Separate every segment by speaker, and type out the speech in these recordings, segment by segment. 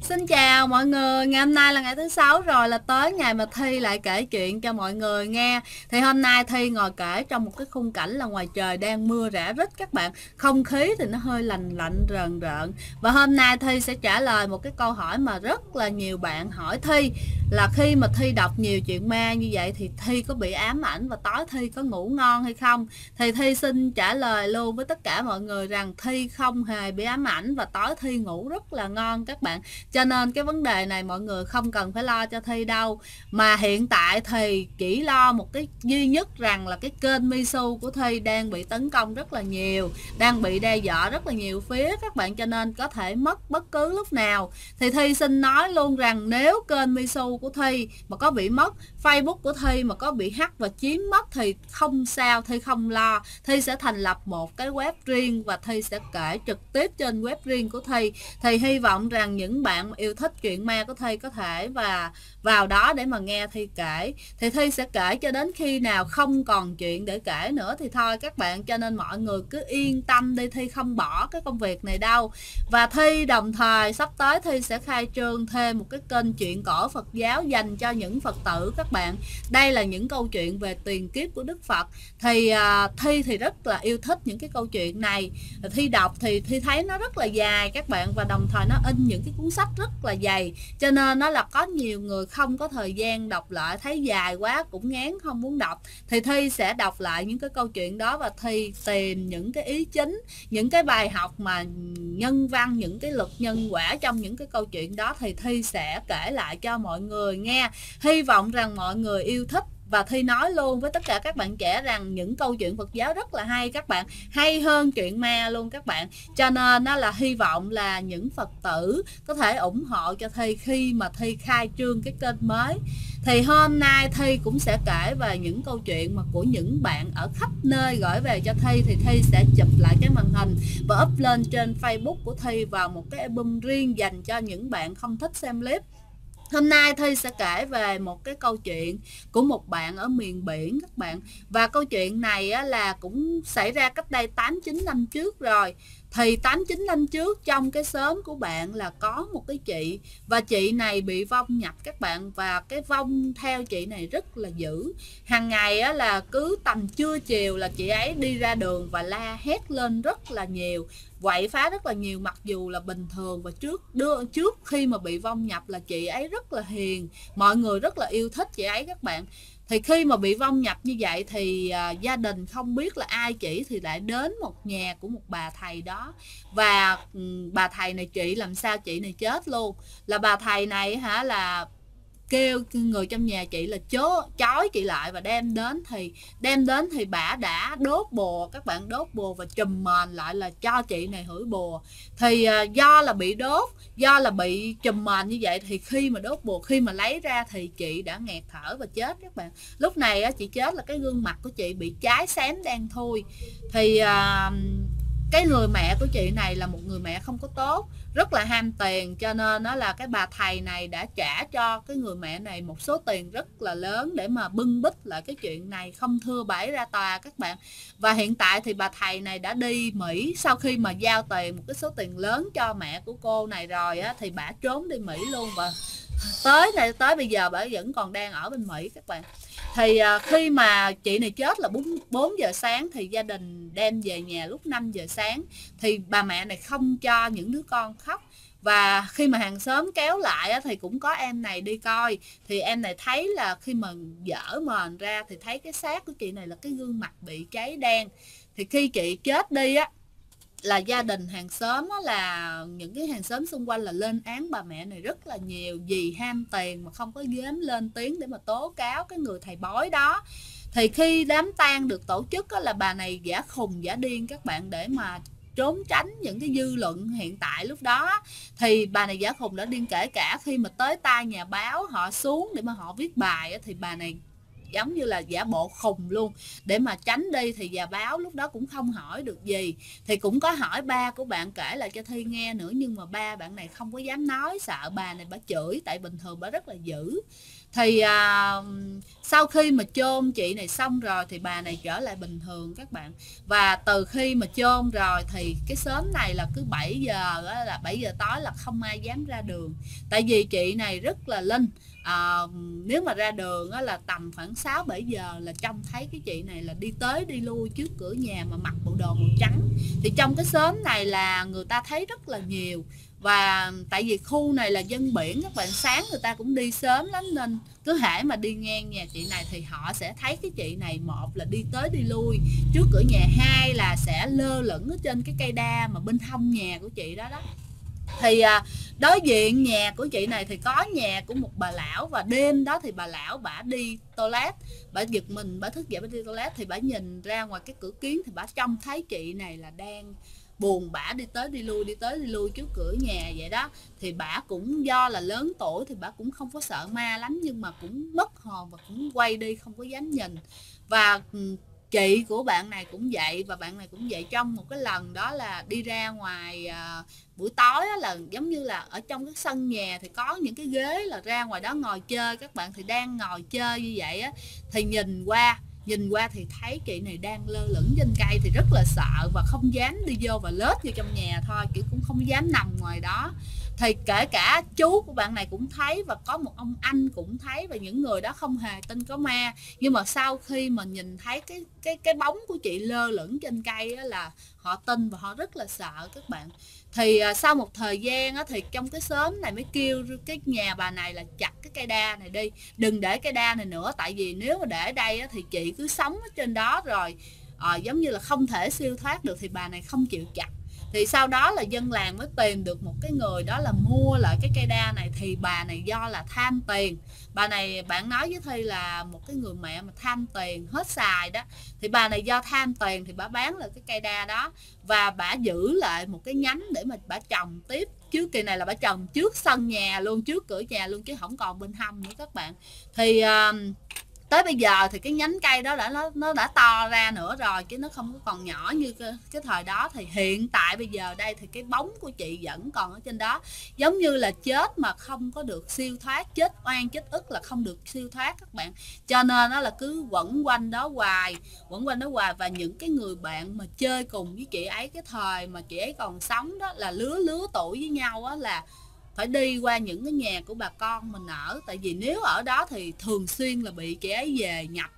Speaker 1: Xin chào mọi người, ngày hôm nay là ngày thứ sáu rồi, là tới ngày mà Thi lại kể chuyện cho mọi người nghe. Thì hôm nay Thi ngồi kể trong một cái khung cảnh là ngoài trời đang mưa rả rích các bạn. Không khí thì nó hơi lạnh lạnh rờn rợn. Và hôm nay Thi sẽ trả lời một cái câu hỏi mà rất là nhiều bạn hỏi Thi, là khi mà Thi đọc nhiều chuyện ma như vậy thì Thi có bị ám ảnh và tối Thi có ngủ ngon hay không? Thì Thi xin trả lời luôn với tất cả mọi người rằng Thi không hề bị ám ảnh và tối Thi ngủ rất là ngon các bạn. Cho nên cái vấn đề này mọi người không cần phải lo cho Thi đâu. Mà hiện tại thì chỉ lo một cái duy nhất rằng là cái kênh Misu của Thi đang bị tấn công rất là nhiều, đang bị đe dọa rất là nhiều phía các bạn, cho nên có thể mất bất cứ lúc nào. Thì Thi xin nói luôn rằng nếu kênh Misu của Thi mà có bị mất, Facebook của Thi mà có bị hack và chiếm mất thì không sao, Thi không lo. Thi sẽ thành lập một cái web riêng và Thi sẽ kể trực tiếp trên web riêng của Thi. Thì hy vọng rằng những bạn yêu thích chuyện ma của Thi có thể và vào đó để mà nghe Thi kể. Thì Thi sẽ kể cho đến khi nào không còn chuyện để kể nữa thì thôi các bạn. Cho nên mọi người cứ yên tâm đi, Thi không bỏ cái công việc này đâu. Và Thi đồng thời sắp tới Thi sẽ khai trương thêm một cái kênh chuyện cổ Phật giáo dành cho những Phật tử các bạn. Đây là những câu chuyện về tiền kiếp của Đức Phật. Thì Thi thì rất là yêu thích những cái câu chuyện này. Thi đọc thì Thi thấy nó rất là dài các bạn, và đồng thời nó in những cái cuốn sách rất là dày, cho nên nó là có nhiều người không có thời gian đọc lại, thấy dài quá cũng ngán không muốn đọc. Thì Thi sẽ đọc lại những cái câu chuyện đó và Thi tìm những cái ý chính, những cái bài học mà nhân văn, những cái luật nhân quả trong những cái câu chuyện đó thì Thi sẽ kể lại cho mọi người nghe. Hy vọng rằng mọi người yêu thích. Và Thi nói luôn với tất cả các bạn trẻ rằng những câu chuyện Phật giáo rất là hay các bạn, hay hơn chuyện ma luôn các bạn. Cho nên nó là hy vọng là những Phật tử có thể ủng hộ cho Thi khi mà Thi khai trương cái kênh mới. Thì hôm nay Thi cũng sẽ kể về những câu chuyện mà của những bạn ở khắp nơi gửi về cho Thi. Thì Thi sẽ chụp lại cái màn hình và up lên trên Facebook của Thi vào một cái album riêng dành cho những bạn không thích xem clip. Hôm nay Thi sẽ kể về một cái câu chuyện của một bạn ở miền biển các bạn. Và câu chuyện này là cũng xảy ra cách đây 8-9 năm trước rồi. Thì 8-9 năm trước trong cái xóm của bạn là có một cái chị, và chị này bị vong nhập các bạn. Và cái vong theo chị này rất là dữ. Hàng ngày là cứ tầm trưa chiều là chị ấy đi ra đường và la hét lên rất là nhiều, quậy phá rất là nhiều, mặc dù là bình thường. Và trước khi mà bị vong nhập là chị ấy rất là hiền, mọi người rất là yêu thích chị ấy các bạn. Thì khi mà bị vong nhập như vậy thì gia đình không biết là ai chỉ thì lại đến một nhà của một bà thầy đó. Và bà thầy này trị làm sao chị này chết luôn. Là bà thầy này là kêu người trong nhà chị là chói chị lại và đem đến thì bà đã đốt bùa các bạn, đốt bùa và trùm mền lại là cho chị này hửi bùa. Thì do là bị đốt, do là bị trùm mền như vậy thì khi mà đốt bùa, khi mà lấy ra thì chị đã nghẹt thở và chết các bạn. Lúc này chị chết là cái gương mặt của chị bị cháy xém đen thui. Thì cái người mẹ của chị này là một người mẹ không có tốt, rất là ham tiền, cho nên nó là cái bà thầy này đã trả cho cái người mẹ này một số tiền rất là lớn để mà bưng bít lại cái chuyện này, không thưa bãi ra tòa các bạn. Và hiện tại thì bà thầy này đã đi Mỹ, sau khi mà giao tiền một cái số tiền lớn cho mẹ của cô này rồi thì bà trốn đi Mỹ luôn. Và tới bây giờ bà vẫn còn đang ở bên Mỹ các bạn. Thì khi mà chị này chết là 4 giờ sáng thì gia đình đem về nhà lúc 5 giờ sáng. Thì bà mẹ này không cho những đứa con khóc. Và khi mà hàng xóm kéo lại thì cũng có em này đi coi. Thì em này thấy là khi mà dở mền ra thì thấy cái xác của chị này là cái gương mặt bị cháy đen. Thì khi chị chết đi là gia đình hàng xóm là những cái hàng xóm xung quanh là lên án bà mẹ này rất là nhiều, vì ham tiền mà không có dám lên tiếng để mà tố cáo cái người thầy bói đó. Thì khi đám tang được tổ chức là bà này giả khùng giả điên các bạn, để mà trốn tránh những cái dư luận hiện tại lúc đó. Thì bà này giả khùng đã điên, kể cả khi mà tới tai nhà báo họ xuống để mà họ viết bài thì bà này giống như là giả bộ khùng luôn để mà tránh đi. Thì nhà báo lúc đó cũng không hỏi được gì. Thì cũng có hỏi ba của bạn kể lại cho Thi nghe nữa, nhưng mà ba bạn này không có dám nói, sợ bà này bà chửi, tại bình thường bà rất là dữ. Thì sau khi mà chôn chị này xong rồi thì bà này trở lại bình thường các bạn. Và từ khi mà chôn rồi thì cái xóm này là cứ 7 giờ á, là 7 giờ tối là không ai dám ra đường. Tại vì chị này rất là linh. Nếu mà ra đường á, là tầm khoảng 6-7 giờ là trông thấy cái chị này là đi tới đi lui trước cửa nhà mà mặc bộ đồ màu trắng. Thì trong cái xóm này là người ta thấy rất là nhiều. Và tại vì khu này là dân biển các bạn, sáng người ta cũng đi sớm lắm, nên cứ hễ mà đi ngang nhà chị này thì họ sẽ thấy cái chị này, một là đi tới đi lui trước cửa nhà, hai là sẽ lơ lửng ở trên cái cây đa mà bên hông nhà của chị đó đó. Thì đối diện nhà của chị này thì có nhà của một bà lão, và đêm đó thì bà lão bả đi toilet, bả giật mình, bả thức dậy bả đi toilet, thì bả nhìn ra ngoài cái cửa kiến thì bả trông thấy chị này là đang buồn bã đi tới đi lui trước cửa nhà vậy đó. Thì bả cũng do là lớn tuổi thì bả cũng không có sợ ma lắm, nhưng mà cũng mất hồn và cũng quay đi không có dám nhìn. Và chị của bạn này cũng vậy, và bạn này cũng vậy. Trong một cái lần đó là đi ra ngoài buổi tối á, là giống như là ở trong cái sân nhà thì có những cái ghế là ra ngoài đó ngồi chơi các bạn. Thì đang ngồi chơi như vậy á, thì nhìn qua thì thấy chị này đang lơ lửng trên cây, thì rất là sợ và không dám đi vô và lết vô trong nhà thôi, kiểu cũng không dám nằm ngoài đó. Thì kể cả chú của bạn này cũng thấy, và có một ông anh cũng thấy, và những người đó không hề tin có ma. Nhưng mà sau khi mà nhìn thấy cái bóng của chị lơ lửng trên cây á, là họ tin và họ rất là sợ các bạn. Thì sau một thời gian á, thì trong cái xóm này mới kêu cái nhà bà này là chặt cái cây đa này đi, đừng để cây đa này nữa. Tại vì nếu mà để đây á, thì chị cứ sống ở trên đó rồi giống như là không thể siêu thoát được, thì bà này không chịu chặt. Thì sau đó là dân làng mới tìm được một cái người đó là mua lại cái cây đa này. Thì bà này do là tham tiền, bà này bạn nói với Thi là một cái người mẹ mà tham tiền hết xài đó. Thì bà này do tham tiền thì bà bán lại cái cây đa đó, và bà giữ lại một cái nhánh để mà bà trồng tiếp. Trước kỳ này là bà trồng trước sân nhà luôn, trước cửa nhà luôn, chứ không còn bên hông nữa các bạn. Thì tới bây giờ thì cái nhánh cây đó nó đã to ra nữa rồi, chứ nó không có còn nhỏ như cái thời đó. Thì hiện tại bây giờ đây thì cái bóng của chị vẫn còn ở trên đó, giống như là chết mà không có được siêu thoát, chết oan chết ức là không được siêu thoát các bạn. Cho nên nó là cứ quẩn quanh đó hoài. Và những cái người bạn mà chơi cùng với chị ấy cái thời mà chị ấy còn sống đó, là lứa tuổi với nhau á, là phải đi qua những cái nhà của bà con mình ở. Tại vì nếu ở đó thì thường xuyên là bị chị ấy về nhập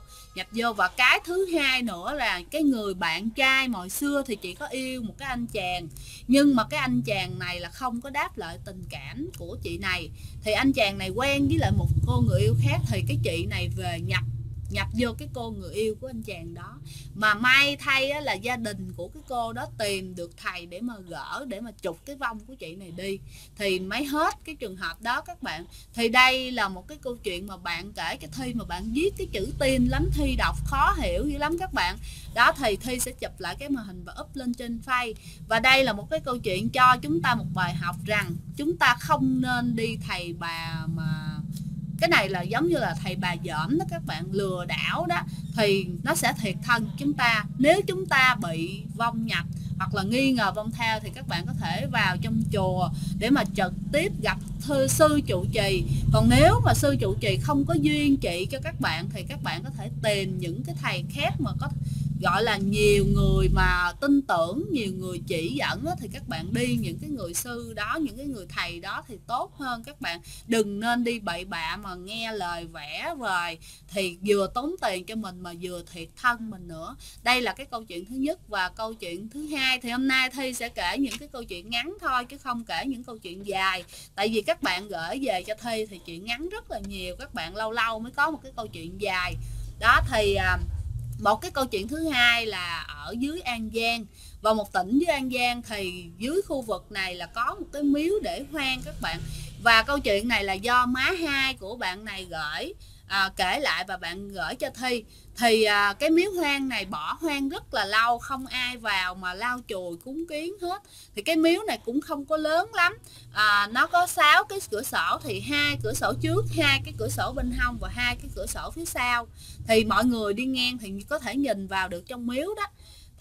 Speaker 1: vô. Và cái thứ hai nữa là cái người bạn trai hồi xưa thì chị có yêu một cái anh chàng, nhưng mà cái anh chàng này là không có đáp lại tình cảm của chị này. Thì anh chàng này quen với lại một cô người yêu khác, thì cái chị này về nhập vô cái cô người yêu của anh chàng đó. Mà may thay á, là gia đình của cái cô đó tìm được thầy để mà gỡ, để mà trục cái vong của chị này đi, thì mới hết cái trường hợp đó các bạn. Thì đây là một cái câu chuyện mà bạn kể cho Thi, mà bạn viết cái chữ tin lắm, Thi đọc khó hiểu dữ lắm các bạn. Đó thì Thi sẽ chụp lại cái màn hình và up lên trên Facebook. Và đây là một cái câu chuyện cho chúng ta một bài học rằng chúng ta không nên đi thầy bà mà cái này là giống như là thầy bà dởm đó các bạn, lừa đảo đó, thì nó sẽ thiệt thân chúng ta. Nếu chúng ta bị vong nhập hoặc là nghi ngờ vong theo thì các bạn có thể vào trong chùa để mà trực tiếp gặp sư trụ trì. Còn nếu mà sư trụ trì không có duyên trị cho các bạn thì các bạn có thể tìm những cái thầy khác mà có gọi là nhiều người mà tin tưởng, nhiều người chỉ dẫn đó, thì các bạn đi những cái người sư đó, những cái người thầy đó thì tốt hơn các bạn. Đừng nên đi bậy bạ mà nghe lời vẽ vời, thì vừa tốn tiền cho mình mà vừa thiệt thân mình nữa. Đây là cái câu chuyện thứ nhất. Và câu chuyện thứ hai thì hôm nay Thi sẽ kể những cái câu chuyện ngắn thôi, chứ không kể những câu chuyện dài. Tại vì các bạn gửi về cho Thi thì chuyện ngắn rất là nhiều, các bạn lâu lâu mới có một cái câu chuyện dài. Đó thì một cái câu chuyện thứ hai là ở dưới An Giang. Và một tỉnh dưới An Giang thì dưới khu vực này là có một cái miếu để hoang các bạn. Và câu chuyện này là do má hai của bạn này gửi kể lại và bạn gửi cho Thi. Thì cái miếu hoang này bỏ hoang rất là lâu, không ai vào mà lau chùi cúng kiến hết. Thì cái miếu này cũng không có lớn lắm, nó có 6 cái cửa sổ, thì 2 cửa sổ trước, 2 cái cửa sổ bên hông và 2 cái cửa sổ phía sau. Thì mọi người đi ngang thì có thể nhìn vào được trong miếu đó.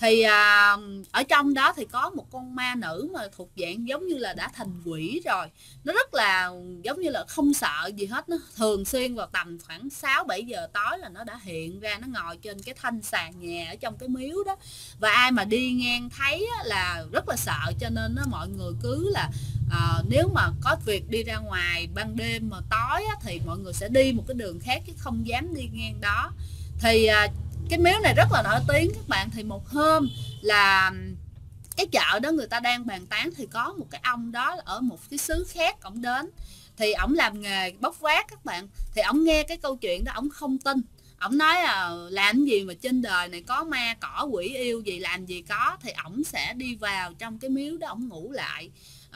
Speaker 1: Thì ở trong đó thì có một con ma nữ mà thuộc dạng giống như là đã thành quỷ rồi, nó rất là giống như là không sợ gì hết, nó thường xuyên vào tầm khoảng 6-7 giờ tối là nó đã hiện ra, nó ngồi trên cái thanh sàn nhà ở trong cái miếu đó, và ai mà đi ngang thấy là rất là sợ, cho nên mọi người cứ là nếu mà có việc đi ra ngoài ban đêm mà tối thì mọi người sẽ đi một cái đường khác chứ không dám đi ngang đó. Thì cái miếu này rất là nổi tiếng các bạn. Thì một hôm là cái chợ đó người ta đang bàn tán, thì có một cái ông đó ở một cái xứ khác ổng đến, thì ổng làm nghề bốc vác các bạn. Thì ổng nghe cái câu chuyện đó ổng không tin, ổng nói là làm gì mà trên đời này có ma cỏ quỷ yêu gì, làm gì có. Thì ổng sẽ đi vào trong cái miếu đó ổng ngủ lại.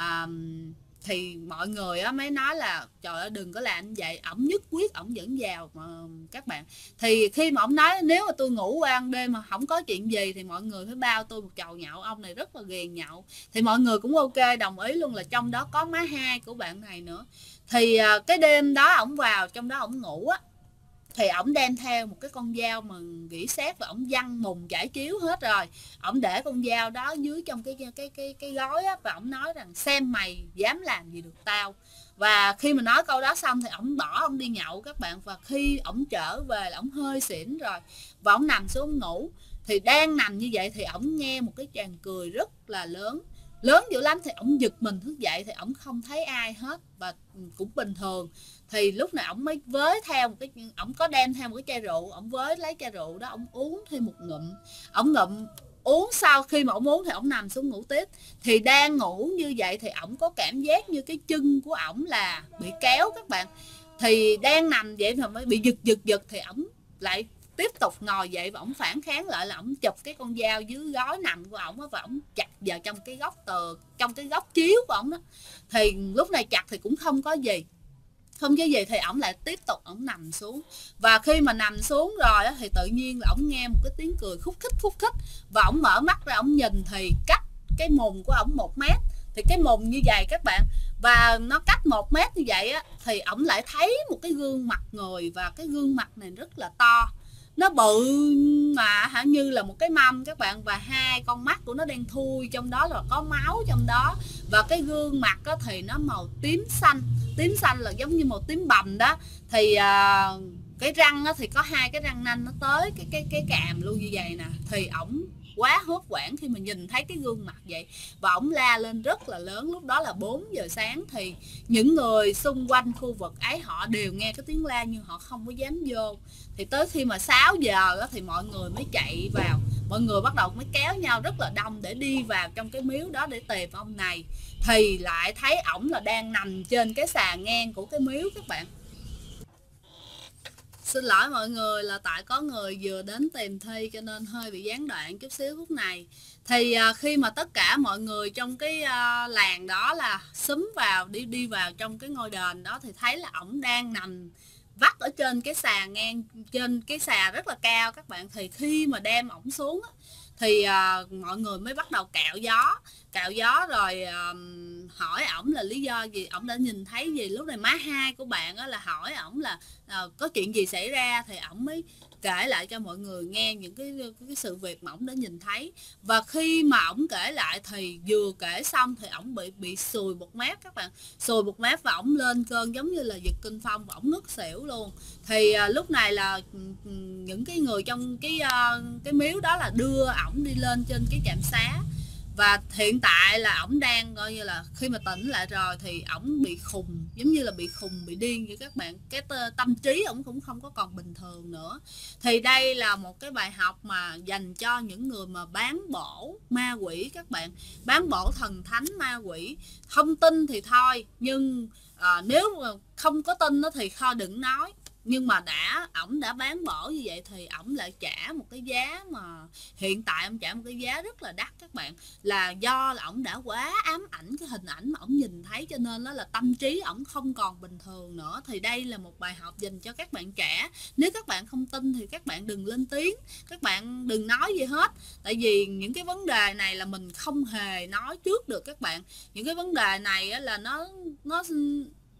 Speaker 1: Thì mọi người mới nói là trời ơi đừng có làm như vậy, ổng nhất quyết ổng vẫn vào mà các bạn. Thì khi mà ổng nói nếu mà tôi ngủ qua ban đêm mà không có chuyện gì thì mọi người phải bao tôi một chầu nhậu, ông này rất là ghiền nhậu. Thì mọi người cũng ok đồng ý luôn, là trong đó có má hai của bạn này nữa. Thì cái đêm đó ổng vào trong đó ổng ngủ á, thì ổng đem theo một cái con dao mà gỉ sét, và ổng văng mùng trải chiếu hết rồi. Ổng để con dao đó dưới trong cái gói á, và ổng nói rằng xem mày dám làm gì được tao. Và khi mà nói câu đó xong thì ổng bỏ ổng đi nhậu các bạn. Và khi ổng trở về là ổng hơi xỉn rồi, và ổng nằm xuống ngủ. Thì đang nằm như vậy thì ổng nghe một cái tràng cười rất là lớn, lớn dữ lắm. Thì ổng giật mình thức dậy thì ổng không thấy ai hết, và cũng bình thường. Thì lúc này ổng mới với theo một cái, ổng có đem theo một cái chai rượu, ổng với lấy chai rượu đó ổng uống thêm một ngụm. Ổng ngụm uống, sau khi mà ổng uống thì ổng nằm xuống ngủ tiếp. Thì đang ngủ như vậy thì ổng có cảm giác như cái chân của ổng là bị kéo các bạn. Thì đang nằm vậy thì mới bị giật thì ổng lại tiếp tục ngồi dậy, và ổng phản kháng lại, là ổng chụp cái con dao dưới gối nằm của ổng, và ổng chặt vào trong cái góc tường, trong cái góc chiếu của ổng đó. Thì lúc này chặt thì cũng không có gì, thì ổng lại tiếp tục ổng nằm xuống. Và khi mà nằm xuống rồi á, thì tự nhiên là ổng nghe một cái tiếng cười khúc khích, và ổng mở mắt ra ổng nhìn thì cách cái mùng của ổng 1 mét. Thì cái mùng như vậy các bạn, và nó cách 1 mét như vậy á, thì ổng lại thấy một cái gương mặt người, và cái gương mặt này rất là to, nó bự mà như là một cái mâm các bạn. Và hai con mắt của nó đen thui, trong đó là có máu trong đó. Và cái gương mặt đó thì nó màu tím xanh là giống như màu tím bầm đó. Thì cái răng đó thì có 2 cái răng nanh nó tới cái càm luôn như vậy nè. Thì ổng quá hốt hoảng khi mà nhìn thấy cái gương mặt vậy, và ổng la lên rất là lớn. Lúc đó là 4 giờ sáng, thì những người xung quanh khu vực ấy họ đều nghe cái tiếng la nhưng họ không có dám vô. Thì tới khi mà 6 giờ đó, thì mọi người mới chạy vào, mọi người bắt đầu mới kéo nhau rất là đông để đi vào trong cái miếu đó để tìm ông này. Thì lại thấy ổng là đang nằm trên cái xà ngang của cái miếu các bạn. Xin lỗi mọi người là tại có người vừa đến tìm Thi cho nên hơi bị gián đoạn chút xíu phút này. Thì khi mà tất cả mọi người trong cái làng đó là xúm vào, đi vào trong cái ngôi đền đó, thì thấy là ổng đang nằm vắt ở trên cái xà ngang, trên cái xà rất là cao các bạn. Thì khi mà đem ổng xuống thì mọi người mới bắt đầu cạo gió rồi hỏi ổng là lý do gì, ổng đã nhìn thấy gì. Lúc này má hai của bạn là hỏi ổng là có chuyện gì xảy ra, thì ổng mới kể lại cho mọi người nghe những cái sự việc mà ổng đã nhìn thấy. Và khi mà ổng kể lại thì vừa kể xong thì ổng bị sùi 1 mét các bạn, sùi 1 mét, và ổng lên cơn giống như là giật kinh phong, và ổng ngất xỉu luôn. Thì lúc này là những cái người trong cái miếu đó là đưa ổng đi lên trên cái trạm xá. Và hiện tại là ổng đang coi như là khi mà tỉnh lại rồi thì ổng bị khùng, giống như là bị khùng, bị điên vậy các bạn. Cái tâm trí ổng cũng không có còn bình thường nữa. Thì đây là một cái bài học mà dành cho những người mà bán bổ ma quỷ các bạn, bán bổ thần thánh ma quỷ. Không tin thì thôi, nhưng nếu mà không có tin thì thôi đừng nói. Nhưng mà ổng đã bán bổ như vậy thì ổng lại trả một cái giá mà hiện tại ổng trả một cái giá rất là đắt các bạn, là do là ổng đã quá ám ảnh cái hình ảnh mà ổng nhìn thấy, cho nên đó là tâm trí ổng không còn bình thường nữa. Thì đây là một bài học dành cho các bạn trẻ. Nếu các bạn không tin thì các bạn đừng lên tiếng, các bạn đừng nói gì hết. Tại vì những cái vấn đề này là mình không hề nói trước được các bạn. Những cái vấn đề này là nó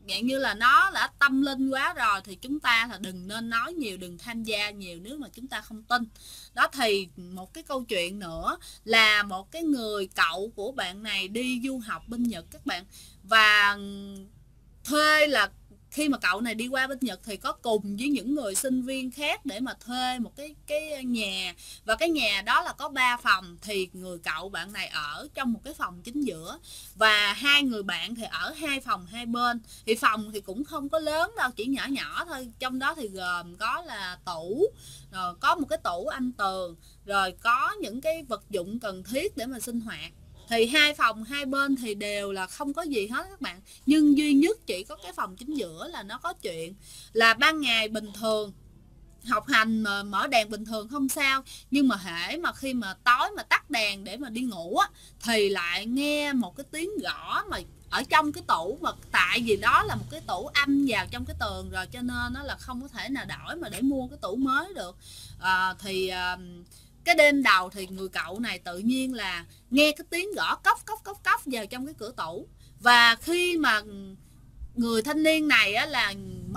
Speaker 1: dạng như là nó đã tâm linh quá rồi thì chúng ta là đừng nên nói nhiều, đừng tham gia nhiều nếu mà chúng ta không tin. Đó, thì một cái câu chuyện nữa là một cái người cậu của bạn này đi du học bên Nhật các bạn, và thuê là khi mà cậu này đi qua bên Nhật thì có cùng với những người sinh viên khác để mà thuê một cái nhà, và cái nhà đó là có 3 phòng, thì người cậu bạn này ở trong một cái phòng chính giữa và hai người bạn thì ở hai phòng hai bên. Thì phòng thì cũng không có lớn đâu, chỉ nhỏ nhỏ thôi, trong đó thì gồm có là tủ, rồi có một cái tủ anh tường, rồi có những cái vật dụng cần thiết để mà sinh hoạt. Thì hai phòng hai bên thì đều là không có gì hết các bạn, nhưng duy nhất chỉ có cái phòng chính giữa là nó có chuyện là ban ngày bình thường học hành mà mở đèn bình thường không sao, nhưng mà hễ mà khi mà tối mà tắt đèn để mà đi ngủ á thì lại nghe một cái tiếng gõ mà ở trong cái tủ, mà tại vì đó là một cái tủ âm vào trong cái tường rồi, cho nên nó là không có thể nào đổi mà để mua cái tủ mới được. Cái đêm đầu thì người cậu này tự nhiên là nghe cái tiếng gõ cốc cốc cốc cốc vào trong cái cửa tủ, và khi mà người thanh niên này á, là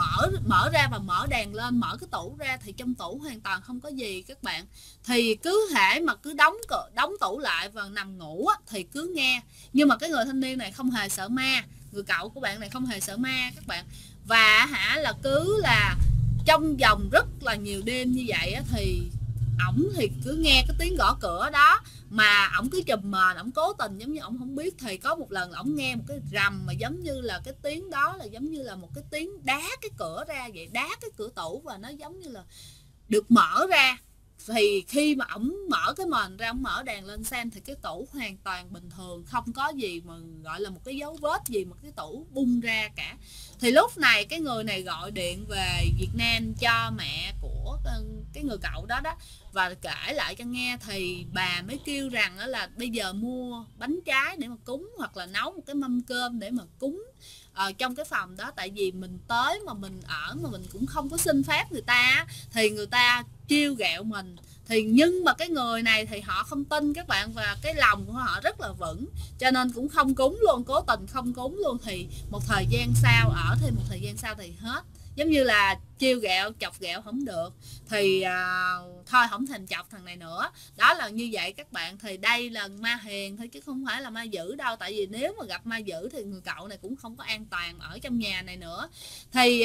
Speaker 1: mở ra và mở đèn lên, mở cái tủ ra thì trong tủ hoàn toàn không có gì các bạn. Thì cứ hễ mà cứ đóng tủ lại và nằm ngủ á, thì cứ nghe. Nhưng mà cái người thanh niên này không hề sợ ma, người cậu của bạn này không hề sợ ma các bạn. Và là cứ là trong vòng rất là nhiều đêm như vậy á, thì ổng thì cứ nghe cái tiếng gõ cửa đó mà ổng cứ chùm mền, ổng cố tình giống như ổng không biết. Thì có một lần ổng nghe một cái rầm mà giống như là cái tiếng đó là giống như là một cái tiếng đá cái cửa ra vậy, đá cái cửa tủ và nó giống như là được mở ra. Thì khi mà ổng mở cái mền ra, ổng mở đèn lên xem thì cái tủ hoàn toàn bình thường, không có gì mà gọi là một cái dấu vết gì mà cái tủ bung ra cả. Thì lúc này cái người này gọi điện về Việt Nam cho mẹ của cái người cậu đó đó, và kể lại cho nghe. Thì bà mới kêu rằng là bây giờ mua bánh trái để mà cúng, hoặc là nấu một cái mâm cơm để mà cúng trong cái phòng đó. Tại vì mình tới mà mình ở mà mình cũng không có xin phép người ta, thì người ta trêu ghẹo mình. Thì nhưng mà cái người này thì họ không tin các bạn, và cái lòng của họ rất là vững, cho nên cũng không cúng luôn, cố tình không cúng luôn. Thì một thời gian sau, ở thêm một thời gian sau thì hết, giống như là trêu ghẹo chọc ghẹo không được, thì thôi không thèm chọc thằng này nữa. Đó là như vậy các bạn. Thì đây là ma hiền thôi chứ không phải là ma dữ đâu, tại vì nếu mà gặp ma dữ thì người cậu này cũng không có an toàn ở trong nhà này nữa. Thì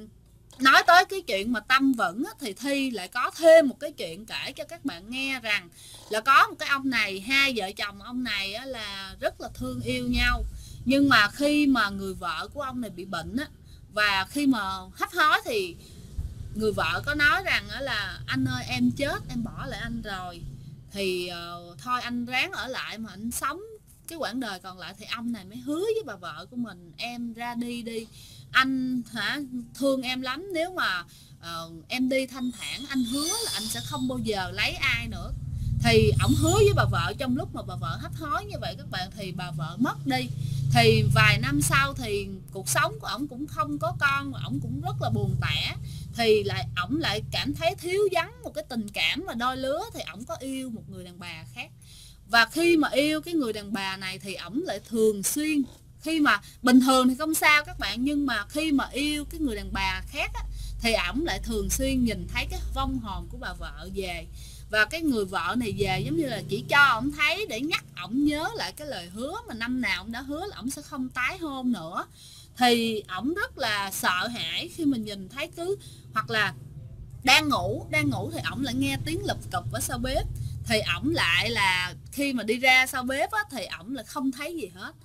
Speaker 1: nói tới cái chuyện mà tâm vững thì Thi lại có thêm một cái chuyện kể cho các bạn nghe, rằng là có một cái ông này, hai vợ chồng ông này là rất là thương yêu nhau. Nhưng mà khi mà người vợ của ông này bị bệnh á, và khi mà hấp hối thì người vợ có nói rằng là anh ơi em chết, em bỏ lại anh rồi, thì thôi anh ráng ở lại mà anh sống cái quãng đời còn lại. Thì ông này mới hứa với bà vợ của mình, em ra đi đi, anh thương em lắm, nếu mà em đi thanh thản anh hứa là anh sẽ không bao giờ lấy ai nữa. Thì ổng hứa với bà vợ trong lúc mà bà vợ hấp hối như vậy các bạn, thì bà vợ mất đi. Thì vài năm sau thì cuộc sống của ổng cũng không có con, và ổng cũng rất là buồn tẻ. Thì ổng lại cảm thấy thiếu vắng một cái tình cảm mà đôi lứa, thì ổng có yêu một người đàn bà khác. Và khi mà yêu cái người đàn bà này thì ổng lại thường xuyên, khi mà bình thường thì không sao các bạn, nhưng mà khi mà yêu cái người đàn bà khác á, thì ổng lại thường xuyên nhìn thấy cái vong hồn của bà vợ về. Và cái người vợ này về giống như là chỉ cho ổng thấy để nhắc ổng nhớ lại cái lời hứa mà năm nào ổng đã hứa là ổng sẽ không tái hôn nữa. Thì ổng rất là sợ hãi khi mình nhìn thấy hoặc là đang ngủ thì ổng lại nghe tiếng lụp cụp ở sau bếp. Thì ổng lại là khi mà đi ra sau bếp á, thì ổng lại không thấy gì hết,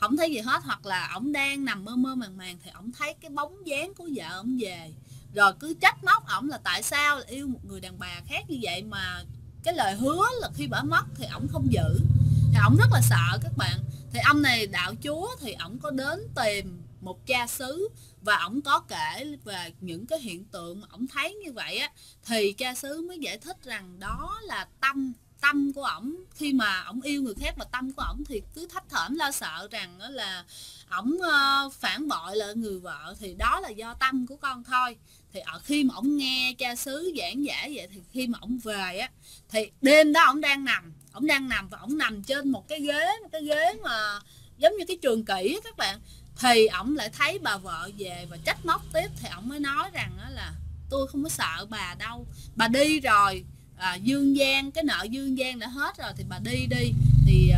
Speaker 1: hoặc là ổng đang nằm mơ mơ màng màng thì ổng thấy cái bóng dáng của vợ ổng về, rồi cứ trách móc ổng là tại sao là yêu một người đàn bà khác như vậy mà cái lời hứa là khi bả mất thì ổng không giữ. Thì ổng rất là sợ các bạn. Thì ông này đạo chúa, thì ổng có đến tìm một cha xứ và ổng có kể về những cái hiện tượng mà ổng thấy như vậy á. Thì cha xứ mới giải thích rằng đó là tâm của ổng, khi mà ổng yêu người khác, mà tâm của ổng thì cứ thấp thỏm lo sợ rằng đó là ổng phản bội lại người vợ, thì đó là do tâm của con thôi. Thì khi mà ổng nghe cha xứ giảng giải vậy, thì khi mà ổng về á, thì đêm đó ổng đang nằm và ổng nằm trên một cái ghế mà giống như cái trường kỷ các bạn. Thì ổng lại thấy bà vợ về và trách móc tiếp, thì ổng mới nói rằng đó là tôi không có sợ bà đâu, bà đi rồi, dương gian, cái nợ dương gian đã hết rồi thì bà đi đi, thì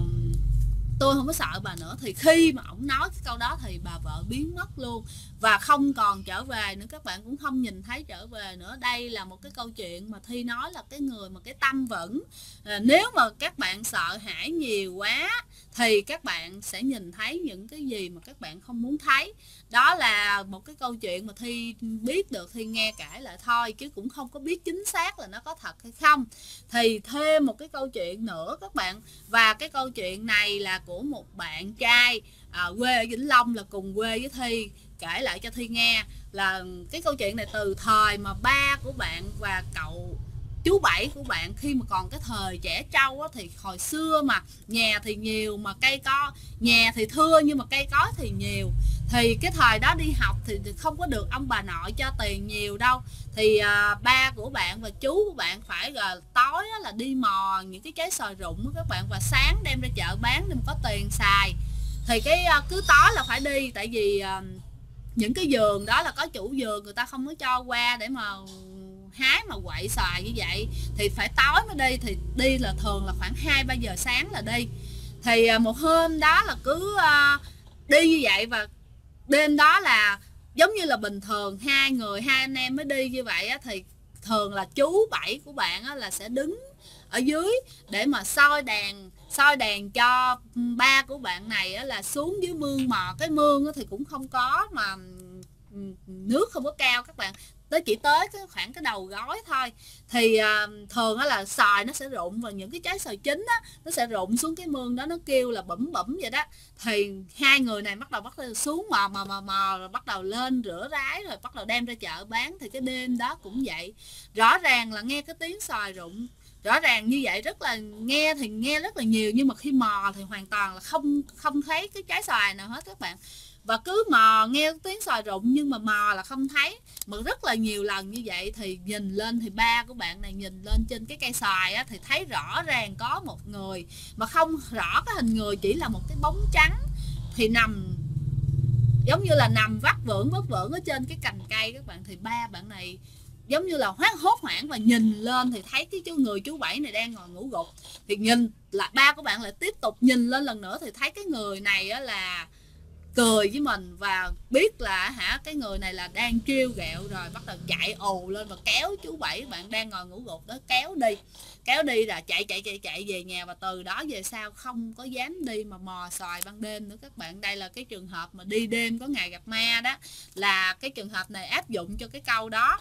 Speaker 1: tôi không có sợ bà nữa. Thì khi mà ổng nói cái câu đó thì bà vợ biến mất luôn và không còn trở về nữa, các bạn cũng không nhìn thấy trở về nữa. Đây là một cái câu chuyện mà Thi nói là cái người mà cái tâm vững, nếu mà các bạn sợ hãi nhiều quá thì các bạn sẽ nhìn thấy những cái gì mà các bạn không muốn thấy. Đó là một cái câu chuyện mà Thi biết được, Thi nghe kể lại thôi chứ cũng không có biết chính xác là nó có thật hay không. Thì thêm một cái câu chuyện nữa các bạn, và cái câu chuyện này là của một bạn trai quê ở Vĩnh Long, là cùng quê với Thi, kể lại cho Thi nghe. Là cái câu chuyện này từ thời mà ba của bạn và cậu chú Bảy của bạn, khi mà còn cái thời trẻ trâu á, thì hồi xưa mà nhà thì nhiều mà cây có, nhà thì thưa nhưng mà cây cối thì nhiều. Thì cái thời đó đi học thì không có được ông bà nội cho tiền nhiều đâu. Thì ba của bạn và chú của bạn phải tối là đi mò những cái trái xoài rụng các bạn, và sáng đem ra chợ bán để mà có tiền xài. Thì cái cứ tối là phải đi, tại vì những cái vườn đó là có chủ vườn người ta không có cho qua để mà hái mà quậy xoài như vậy, thì phải tối mới đi. Thì đi là thường là khoảng 2-3 giờ sáng là đi. Thì một hôm đó là cứ đi như vậy, và đêm đó là giống như là bình thường hai anh em mới đi như vậy á, thì thường là chú Bảy của bạn á, là sẽ đứng ở dưới để mà soi đèn cho ba của bạn này á, là xuống dưới mương mò. Cái mương á, thì cũng không có mà nước không có cao các bạn, chỉ tới cái khoảng cái đầu gối thôi. Thì thường là xoài nó sẽ rụng, và những cái trái xoài chín á, nó sẽ rụng xuống cái mương đó, nó kêu là bẩm bẩm vậy đó. Thì hai người này bắt đầu xuống mò rồi bắt đầu lên rửa ráy, rồi bắt đầu đem ra chợ bán. Thì cái đêm đó cũng vậy, rõ ràng là nghe cái tiếng xoài rụng rõ ràng như vậy, rất là nghe thì nghe rất là nhiều, nhưng mà khi mò thì hoàn toàn là không thấy cái trái xoài nào hết các bạn. Và cứ mò nghe tiếng xoài rụng nhưng mà mò là không thấy, mà rất là nhiều lần như vậy. Thì nhìn lên, thì ba của bạn này nhìn lên trên cái cây xoài á, thì thấy rõ ràng có một người, mà không rõ cái hình người, chỉ là một cái bóng trắng, thì nằm giống như là nằm vắt vưởng ở trên cái cành cây các bạn. Thì ba bạn này giống như là hốt hoảng và nhìn lên thì thấy cái người chú Bảy này đang ngồi ngủ gục. Thì nhìn là ba của bạn lại tiếp tục nhìn lên lần nữa, thì thấy cái người này á là cười với mình, và biết là cái người này là đang trêu ghẹo rồi, bắt đầu chạy ồ lên và kéo chú Bảy bạn đang ngồi ngủ gục đó, kéo đi là chạy về nhà. Và từ đó về sau không có dám đi mà mò xoài ban đêm nữa các bạn. Đây là cái trường hợp mà đi đêm có ngày gặp ma đó, là cái trường hợp này áp dụng cho cái câu đó.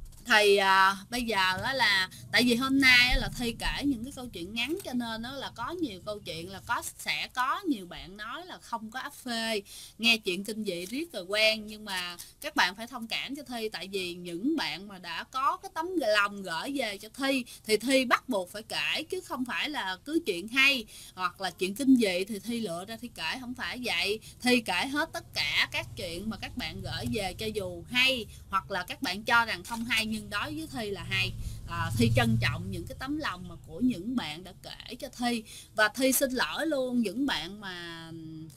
Speaker 1: Thì bây giờ đó là tại vì hôm nay là Thi kể những cái câu chuyện ngắn, cho nên đó là có nhiều câu chuyện là sẽ có nhiều bạn nói là không có áp phê, nghe chuyện kinh dị riết rồi quen. Nhưng mà các bạn phải thông cảm cho Thi, tại vì những bạn mà đã có cái tấm lòng gửi về cho Thi thì Thi bắt buộc phải kể, chứ không phải là cứ chuyện hay hoặc là chuyện kinh dị thì Thi lựa ra Thi kể, không phải vậy. Thi kể hết tất cả các chuyện mà các bạn gửi về, cho dù hay hoặc là các bạn cho rằng không hay, nhưng đối với Thi là hay. Thi trân trọng những cái tấm lòng mà của những bạn đã kể cho Thi, và Thi xin lỗi luôn những bạn mà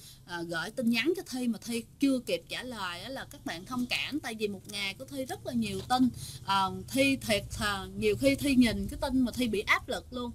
Speaker 1: gửi tin nhắn cho Thi mà Thi chưa kịp trả lời. Đó là các bạn thông cảm, tại vì một ngày của Thi rất là nhiều tin. Thi thiệt nhiều khi Thi nhìn cái tin mà Thi bị áp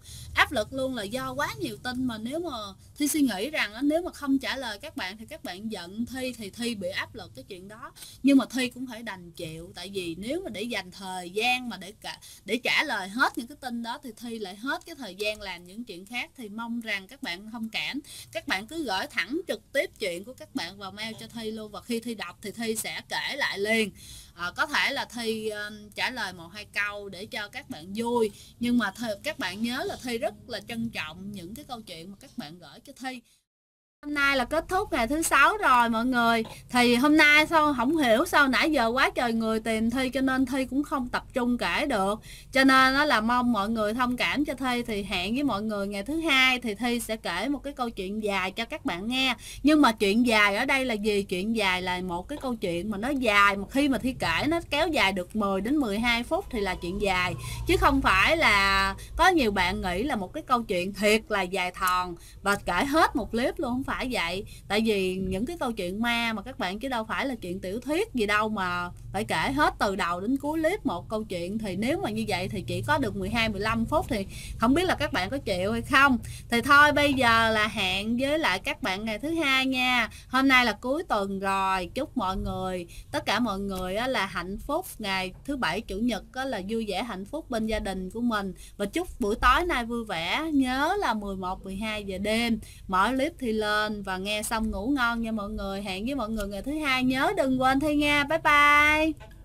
Speaker 1: lực luôn là do quá nhiều tin. Mà nếu mà Thi suy nghĩ rằng nếu mà không trả lời các bạn thì các bạn giận Thi, thì Thi bị áp lực cái chuyện đó. Nhưng mà Thi cũng phải đành chịu, tại vì nếu mà để dành thời gian mà để trả lời hết những cái tin đó thì Thi lại hết cái thời gian làm những chuyện khác. Thì mong rằng các bạn thông cảm, các bạn cứ gửi thẳng trực tiếp chuyện của các bạn vào mail cho Thi luôn, và khi Thi đọc thì Thi sẽ kể lại liền. Có thể là Thi trả lời 1-2 câu để cho các bạn vui, nhưng mà các bạn nhớ là Thi rất là trân trọng những cái câu chuyện mà các bạn gửi cho Thi. Hôm nay là kết thúc ngày thứ 6 rồi mọi người. Thì hôm nay sao không hiểu sao nãy giờ quá trời người tìm Thi, cho nên Thi cũng không tập trung kể được. Cho nên đó là mong mọi người thông cảm cho Thi. Thì hẹn với mọi người ngày thứ 2 thì Thi sẽ kể một cái câu chuyện dài cho các bạn nghe. Nhưng mà chuyện dài ở đây là gì? Chuyện dài là một cái câu chuyện mà nó dài, mà khi mà Thi kể nó kéo dài được 10 đến 12 phút thì là chuyện dài, chứ không phải là có nhiều bạn nghĩ là một cái câu chuyện thiệt là dài thòn và kể hết một clip luôn, không phải. phải vậy. Tại vì những cái câu chuyện ma mà các bạn, chứ đâu phải là chuyện tiểu thuyết gì đâu mà phải kể hết từ đầu đến cuối clip một câu chuyện. Thì nếu mà như vậy thì chỉ có được 12-15 phút, thì không biết là các bạn có chịu hay không. Thì thôi bây giờ là hẹn với lại các bạn ngày thứ hai nha. Hôm nay là cuối tuần rồi, chúc mọi người, tất cả mọi người là hạnh phúc, ngày thứ bảy chủ nhật là vui vẻ hạnh phúc bên gia đình của mình. Và chúc buổi tối nay vui vẻ. Nhớ là 11-12 giờ đêm mở clip Thi lên và nghe xong ngủ ngon nha mọi người. Hẹn với mọi người ngày thứ hai, nhớ đừng quên Thi nha. Bye bye.